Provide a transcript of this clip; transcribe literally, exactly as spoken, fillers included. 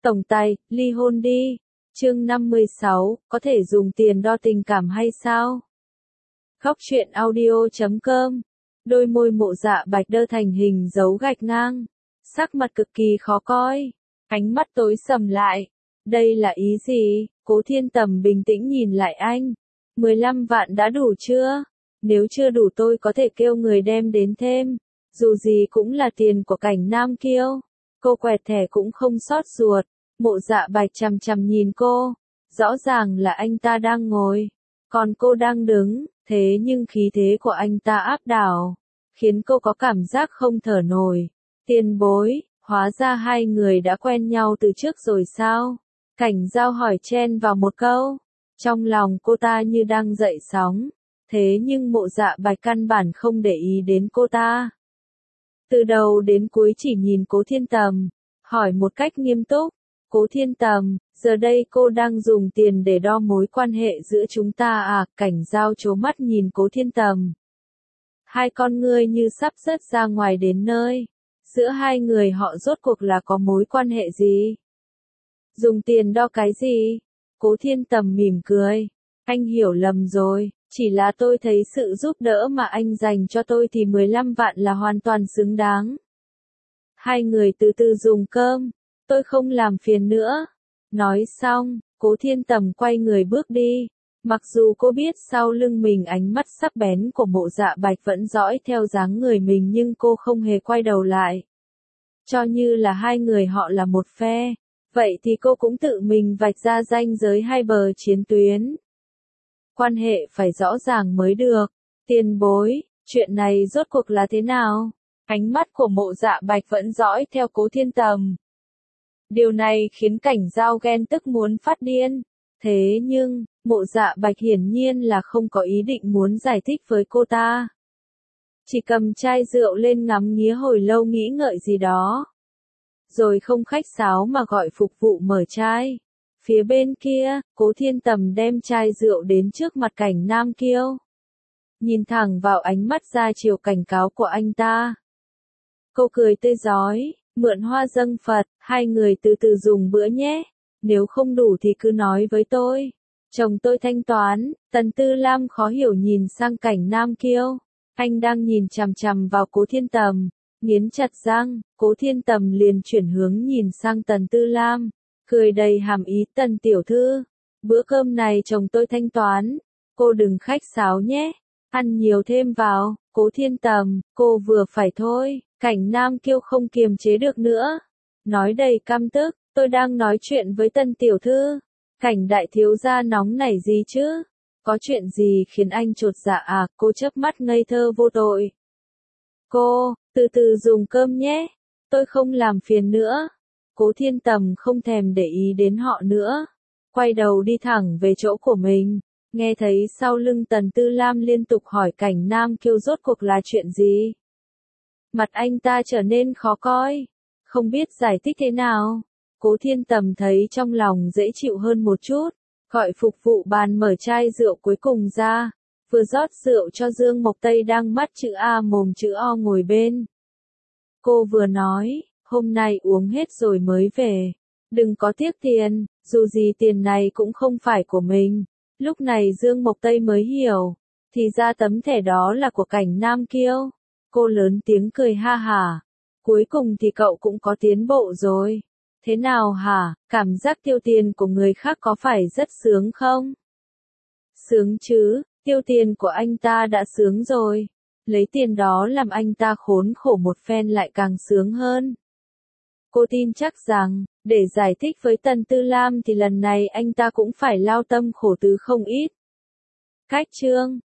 Tổng tài, ly hôn đi. Chương năm mươi sáu, có thể dùng tiền đo tình cảm hay sao? Khóc chuyện audio chấm com. Đôi môi Mộ Dạ Bạch đơ thành hình dấu gạch ngang. Sắc mặt cực kỳ khó coi. Ánh mắt tối sầm lại. Đây là ý gì? Cố Thiên Tầm bình tĩnh nhìn lại anh. mười lăm vạn đã đủ chưa? Nếu chưa đủ tôi có thể kêu người đem đến thêm. Dù gì cũng là tiền của Cảnh Nam Kiêu. Cô quẹt thẻ cũng không sót ruột. Mộ Dạ Bạch chằm chằm nhìn cô. Rõ ràng là anh ta đang ngồi. Còn cô đang đứng. Thế nhưng khí thế của anh ta áp đảo. Khiến cô có cảm giác không thở nổi. Tiền bối, hóa ra hai người đã quen nhau từ trước rồi sao? Cảnh Giao hỏi chen vào một câu. Trong lòng cô ta như đang dậy sóng. Thế nhưng Mộ Dạ Bạch căn bản không để ý đến cô ta. Từ đầu đến cuối chỉ nhìn Cố Thiên Tầm. Hỏi một cách nghiêm túc. Cố Thiên Tầm, giờ đây cô đang dùng tiền để đo mối quan hệ giữa chúng ta à? Cảnh Giao trố mắt nhìn Cố Thiên Tầm. Hai con ngươi như sắp rớt ra ngoài đến nơi. Giữa hai người họ rốt cuộc là có mối quan hệ gì? Dùng tiền đo cái gì? Cố Thiên Tầm mỉm cười. Anh hiểu lầm rồi, chỉ là tôi thấy sự giúp đỡ mà anh dành cho tôi thì mười lăm vạn là hoàn toàn xứng đáng. Hai người từ từ dùng cơm, tôi không làm phiền nữa. Nói xong, Cố Thiên Tầm quay người bước đi. Mặc dù cô biết sau lưng mình ánh mắt sắc bén của Mộ Dạ Bạch vẫn dõi theo dáng người mình nhưng cô không hề quay đầu lại. Cho như là hai người họ là một phe, vậy thì cô cũng tự mình vạch ra ranh giới hai bờ chiến tuyến. Quan hệ phải rõ ràng mới được. Tiền bối, chuyện này rốt cuộc là thế nào? Ánh mắt của Mộ Dạ Bạch vẫn dõi theo Cố Thiên Tầm. Điều này khiến Cảnh Giao ghen tức muốn phát điên. Thế nhưng, Mộ Dạ Bạch hiển nhiên là không có ý định muốn giải thích với cô ta. Chỉ cầm chai rượu lên ngắm nghía hồi lâu nghĩ ngợi gì đó. Rồi không khách sáo mà gọi phục vụ mở chai. Phía bên kia, Cố Thiên Tầm đem chai rượu đến trước mặt Cảnh Nam Kiêu. Nhìn thẳng vào ánh mắt ra chiều cảnh cáo của anh ta. Cô cười tươi rói, mượn hoa dâng Phật, hai người từ từ dùng bữa nhé. Nếu không đủ thì cứ nói với tôi. Chồng tôi thanh toán. Tần Tư Lam khó hiểu nhìn sang Cảnh Nam Kiêu. Anh đang nhìn chằm chằm vào Cố Thiên Tầm. Nghiến chặt răng, Cố Thiên Tầm liền chuyển hướng nhìn sang Tần Tư Lam. Cười đầy hàm ý. Tần tiểu thư, bữa cơm này chồng tôi thanh toán. Cô đừng khách sáo nhé. Ăn nhiều thêm vào. Cố Thiên Tầm, cô vừa phải thôi. Cảnh Nam Kiêu không kiềm chế được nữa. Nói đầy căm tức. Tôi đang nói chuyện với Tần tiểu thư. Cảnh đại thiếu gia nóng nảy gì chứ? Có chuyện gì khiến anh chột dạ à? Cô chớp mắt ngây thơ vô tội. Cô, từ từ dùng cơm nhé. Tôi không làm phiền nữa. Cố Thiên Tầm không thèm để ý đến họ nữa. Quay đầu đi thẳng về chỗ của mình. Nghe thấy sau lưng Tần Tư Lam liên tục hỏi Cảnh Nam Kiêu rốt cuộc là chuyện gì. Mặt anh ta trở nên khó coi. Không biết giải thích thế nào. Cố Thiên Tầm thấy trong lòng dễ chịu hơn một chút. Gọi phục vụ bàn mở chai rượu cuối cùng ra. Vừa rót rượu cho Dương Mộc Tây đang mắt chữ A mồm chữ O ngồi bên. Cô vừa nói, hôm nay uống hết rồi mới về. Đừng có tiếc tiền, dù gì tiền này cũng không phải của mình. Lúc này Dương Mộc Tây mới hiểu. Thì ra tấm thẻ đó là của Cảnh Nam Kiêu. Cô lớn tiếng cười ha hả. Cuối cùng thì cậu cũng có tiến bộ rồi. Thế nào hả, cảm giác tiêu tiền của người khác có phải rất sướng không? Sướng chứ, tiêu tiền của anh ta đã sướng rồi. Lấy tiền đó làm anh ta khốn khổ một phen lại càng sướng hơn. Cô tin chắc rằng, để giải thích với Tần Tư Lam thì lần này anh ta cũng phải lao tâm khổ tứ không ít. Cách chương